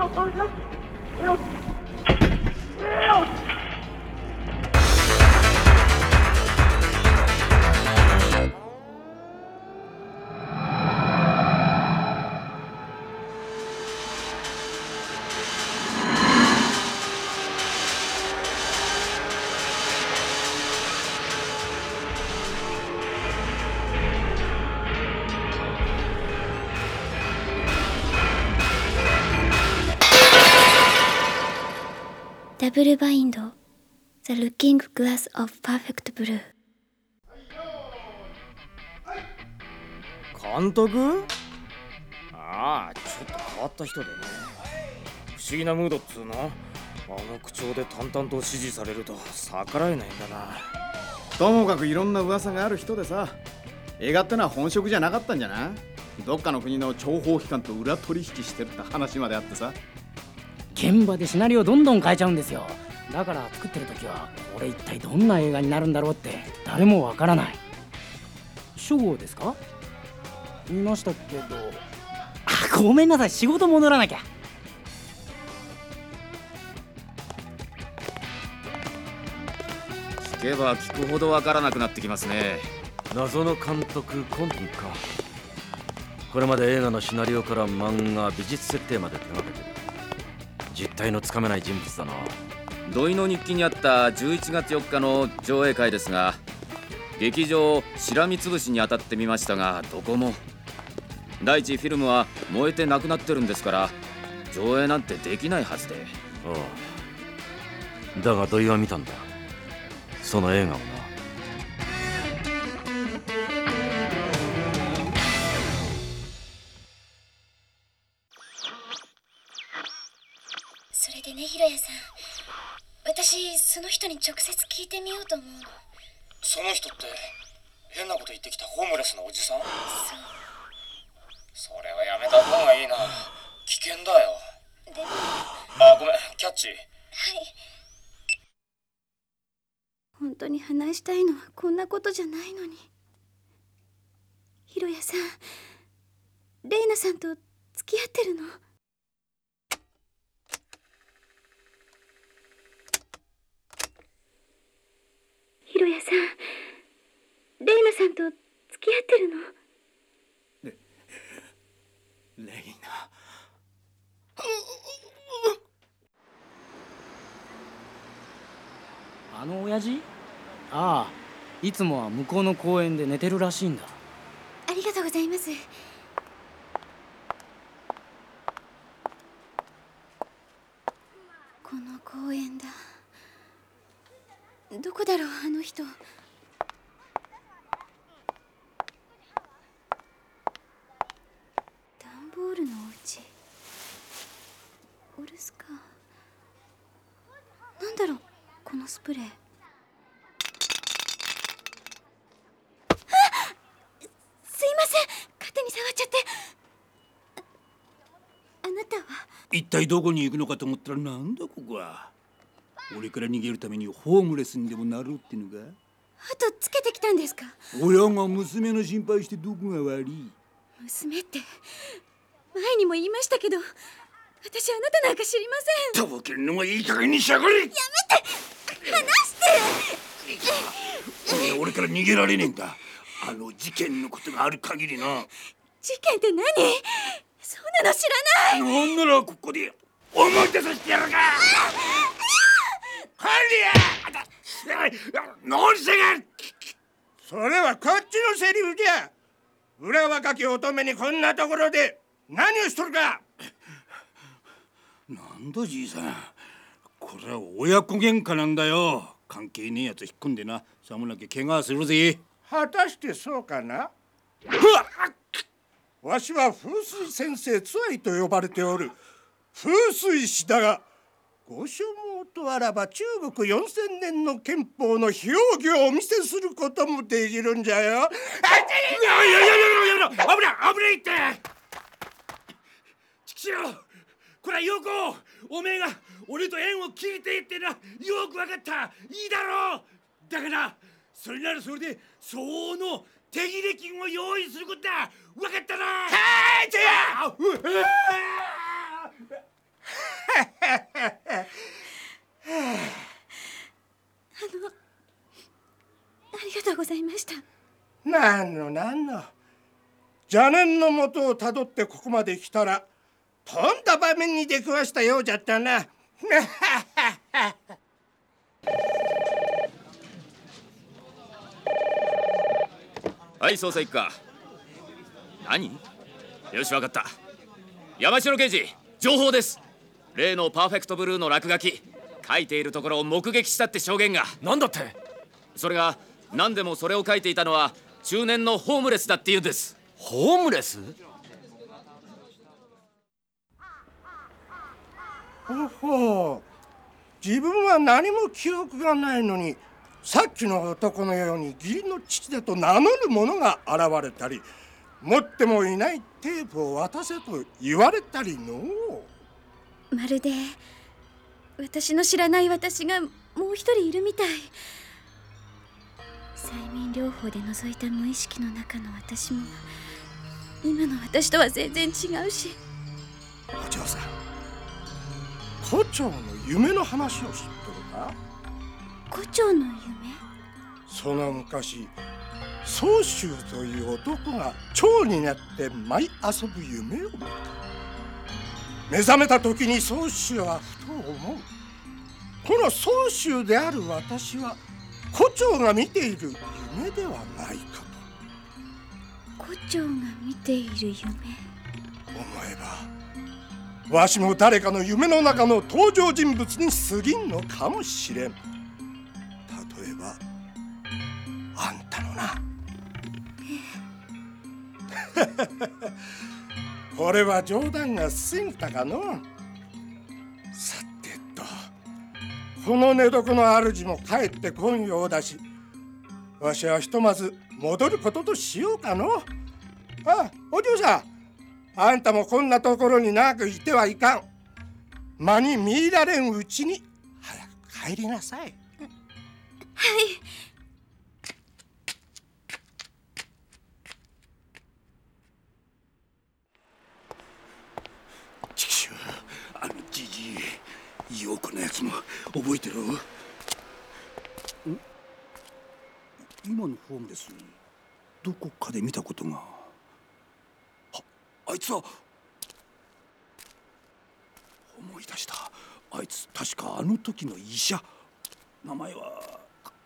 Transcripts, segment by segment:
ダブルバインド The Looking Glass of Perfect Blue。 監督？ああ、ちょっと変わった人でね。不思議なムードっつうの。あの口調で淡々と指示されると逆らえないんだな。 ともかくいろんな噂がある人でさ、映画ってのは本職じゃなかったんじゃない？どっかの国の諜報機関と裏取引してるって話まであってさ。 現場でシナリオどんどん変えちゃうんですよ。だから作ってる時はこれ一体どんな映画になるんだろうって誰もわからない。初号ですか？見ましたけど。ごめんなさい、仕事戻らなきゃ。 聞けば聞くほどわからなくなってきますね。 謎の監督コンピか。これまで映画のシナリオから漫画、美術設定まで手がけてる。実態のつかめない人物だな。 土井の日記にあった11月4日の上映会ですが、劇場しらみつぶしに当たってみましたが、どこも第一フィルムは燃えてなくなってるんですから、上映なんてできないはずで。 ああ、だが土井は見たんだ、その映画をな。 それでね、ひろやさん、私その人に直接聞いてみようと思うの。 その人って変なこと言ってきたホームレスのおじさん？ そう。 それはやめた方がいいな。危険だよ。 でも。 あ、ごめん、キャッチ。 はい。本当に話したいのはこんなことじゃないのに。ひろやさん、レイナさんと付き合ってるの？ひろやさん、レイナさんと付き合ってるの？ レイナ。 あの親父？ああ、いつもは向こうの公園で寝てるらしいんだ。 ありがとうございます。この公園だ。どこだろう、あの人。ダンボールのお家。オルスカ。なんだろう、このスプレー。すいません、勝手に触っちゃって。あなたは一体どこに行くのかと思ったら、なんだここは。俺から逃げるためにホームレスにでもなろうってのか。 後つけてきたんですか？ 親が娘の心配してどこが悪い。 娘って前にも言いましたけど、私あなたなんか知りません。 とぼけるのもいい加減にしやがれ。やめて、 離して。 俺から逃げられねえんだ。あの事件のことがある限りな。 事件って何？そんなの知らない。 なんならここで思い出させてやるか。ハリア何せが。 それはこっちのセリフじゃ。裏若き乙女にこんなところで何をしとるか。 なんだじいさん、これは親子喧嘩なんだよ。関係ねえやつ引っ込んでな、さもなきゃ怪我するぜ。 果たしてそうかな。わしは風水先生つわいと呼ばれておる風水師だが、ご所望とあらば中国4000年の憲法の表記をお見せすることもできるんじゃよ。あ、 危ない危ないって。ちきしょう、これは陽子、おめえが俺と縁を切りてえってな、よくわかった。いいだろう。だからそれならそれで相応の手切れ金を用意することだ。わかったな。はい、じゃあ。 ありがとうございました。 なんの邪念のもとをたどってここまで来たらとんだ場面に出くわしたようじゃったな。 はい、捜査一課。何？よし、わかった。山城刑事、情報です。例のパーフェクトブルーの落書き、書いているところを目撃したって証言が。 なんだって？ それが何でもそれを書いていたのは中年のホームレスだって言うんです。 ホームレス？ ほう、自分は何も記憶がないのに、さっきの男のように義理の父だと名乗る者が現れたり、持ってもいないテープを渡せと言われたりの。 まるで私の知らない私がもう一人いるみたい。催眠療法で覗いた無意識の中の私も今の私とは全然違うし。 お嬢さん、胡蝶の夢の話を知っとるか？ 胡蝶の夢？ その昔、宗州という男が蝶になって舞い遊ぶ夢を見た。目覚めた時に宗州はふと思う。この宗州である私は胡蝶が見ている夢ではないかと。 胡蝶が見ている夢？ 思えばわしも誰かの夢の中の登場人物に過ぎんのかもしれん。例えばあんたのな。これは冗談が過ぎたかの。さてと、この寝床の主も帰ってこんようだし、わしはひとまず戻ることとしようかの。あ、お嬢さん、あんたもこんなところに長くいてはいかん。間に見入られんうちに早く帰りなさい。 はい。 ちくしょう、あのじじい、陽子のやつも覚えてろ。今のホームレス、どこかで見たことが。あいつは。思い出した。あいつ確かあの時の医者。名前は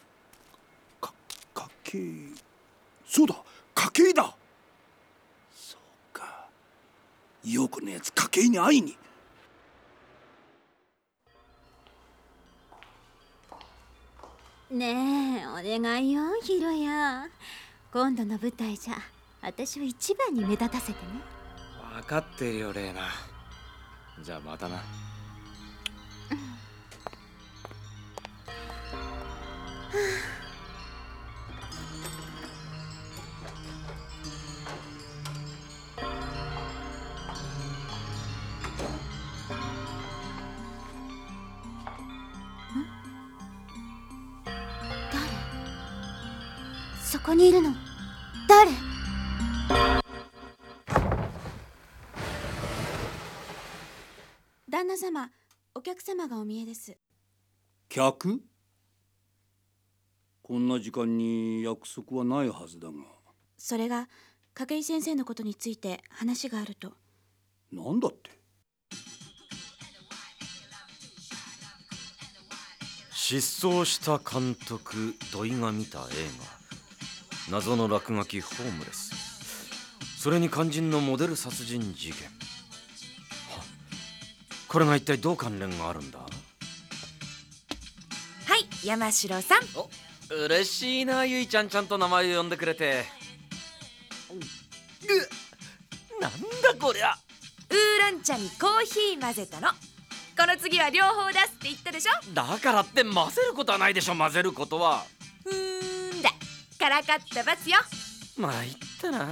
筧。そうだ、筧だ。そうか、陽子のやつ筧に会いに。 ねえ、お願いよ、ヒロヤ。今度の舞台じゃ私を一番に目立たせてね。 分かってるよ、レイナ。じゃあまたな。 そこにいるの誰？旦那様、お客様がお見えです。 客？こんな時間に約束はないはずだが。 それが筧先生のことについて話があると。 なんだって？ 失踪した監督土井が見た映画、謎の落書きホームレス、それに肝心のモデル殺人事件。これが一体どう関連があるんだ？ はい、山城さん。 お、嬉しいな、ゆいちゃん、ちゃんと名前を呼んでくれて。なんだこりゃ。 ウーロン茶にコーヒー混ぜたの。この次は両方出すって言ったでしょ。 だからって混ぜることはないでしょ。混ぜることは。 だからかった罰よ。 参ったな。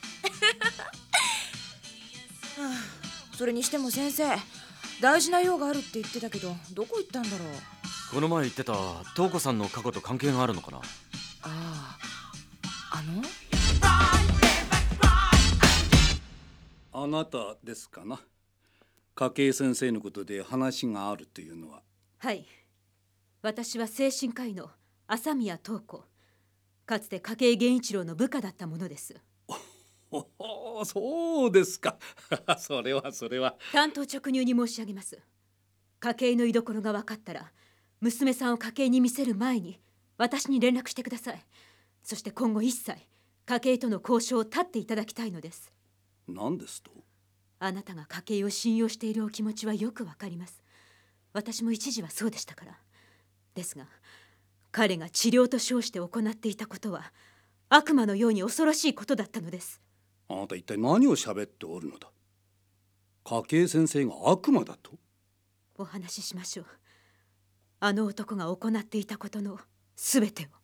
それにしても先生、大事な用があるって言ってたけど、どこ行ったんだろう。 この前言ってた瞳子さんの過去と関係があるのかな。 ああ、 あなたですかな。 筧先生のことで話があるというのは。 はい、私は精神科医の朝宮東子、かつて筧源一郎の部下だったものです。 おお、そうですか。それは単刀直入に申し上げます。筧の居所が分かったら、娘さんを筧に見せる前に私に連絡してください。そして今後一切筧との交渉を立っていただきたいのです。 何ですと？ あなたが筧を信用しているお気持ちはよくわかります。私も一時はそうでしたから。ですが彼が治療と称して行っていたことは悪魔のように恐ろしいことだったのです。 あなた一体何を喋っておるのだ？筧先生が悪魔だと？ お話ししましょう。あの男が行っていたことのすべてを。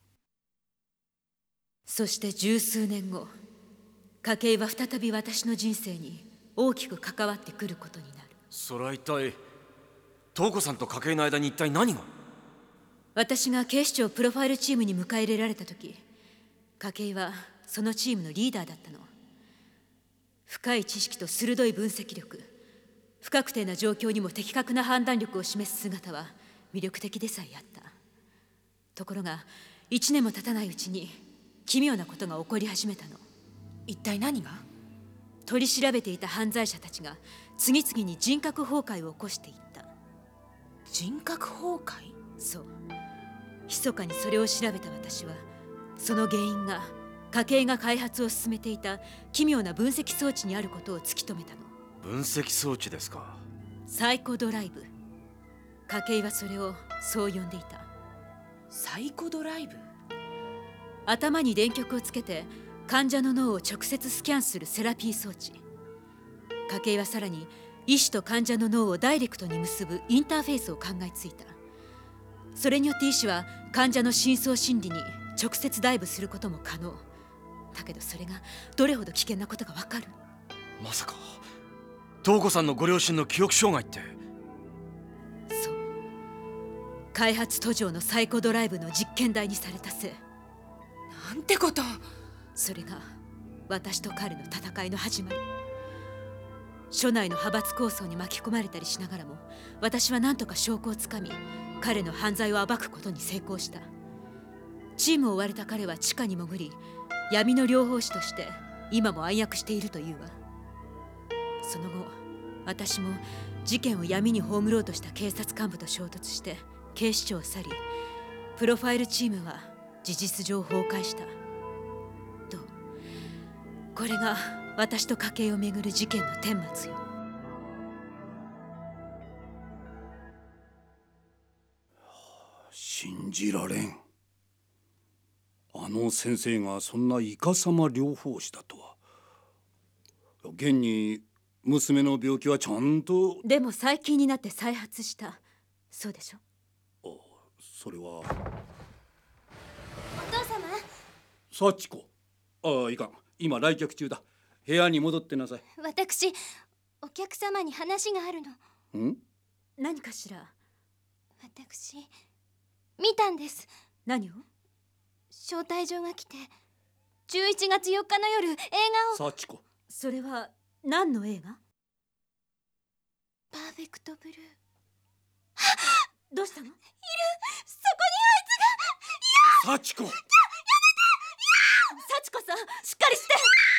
そして十数年後、筧は再び私の人生に大きく関わってくることになる。 それは一体東子さんと筧の間に一体何が？ 私が警視庁プロファイルチームに迎え入れられた時、筧はそのチームのリーダーだったの。深い知識と鋭い分析力、不確定な状況にも的確な判断力を示す姿は魅力的でさえあった。ところが1年も経たないうちに奇妙なことが起こり始めたの。 一体何が？ 取り調べていた犯罪者たちが次々に人格崩壊を起こしていった。 人格崩壊？ そう。密かにそれを調べた私は、その原因が筧が開発を進めていた奇妙な分析装置にあることを突き止めたの。 分析装置ですか。 サイコドライブ。筧はそれをそう呼んでいた。 サイコドライブ？ 頭に電極をつけて患者の脳を直接スキャンするセラピー装置。筧はさらに医師と患者の脳をダイレクトに結ぶインターフェースを考えついた。それによって医師は患者の深層心理に直接ダイブすることも可能だけど、それがどれほど危険なことかわかる？ まさか東子さんのご両親の記憶障害って？ そう、開発途上のサイコドライブの実験台にされたせい。 なんてこと。 それが私と彼の戦いの始まり。署内の派閥抗争に巻き込まれたりしながらも、私は何とか証拠をつかみ、彼の犯罪を暴くことに成功した。チームを追われた彼は地下に潜り、闇の療法士として今も暗躍しているというわ。その後、私も事件を闇に葬ろうとした警察幹部と衝突して警視庁を去り、プロファイルチームは事実上崩壊した。どう？これが私と筧をめぐる事件の顛末よ。 信じられん。あの先生がそんなイカサマ療法士だとは。現に娘の病気はちゃんと。 でも最近になって再発した。そうでしょ？ それは。お父様。 幸子。いかん、今来客中だ。部屋に戻ってなさい。 私、お客様に話があるの。 ん？ 何かしら？ 私見たんです。 何を？ 招待状が来て、11月4日の夜映画を。 幸子。 それは何の映画？ パーフェクトブルー。 どうしたの？ いる、そこにあいつが。 幸子。 やめて。 幸子さん、しっかりして。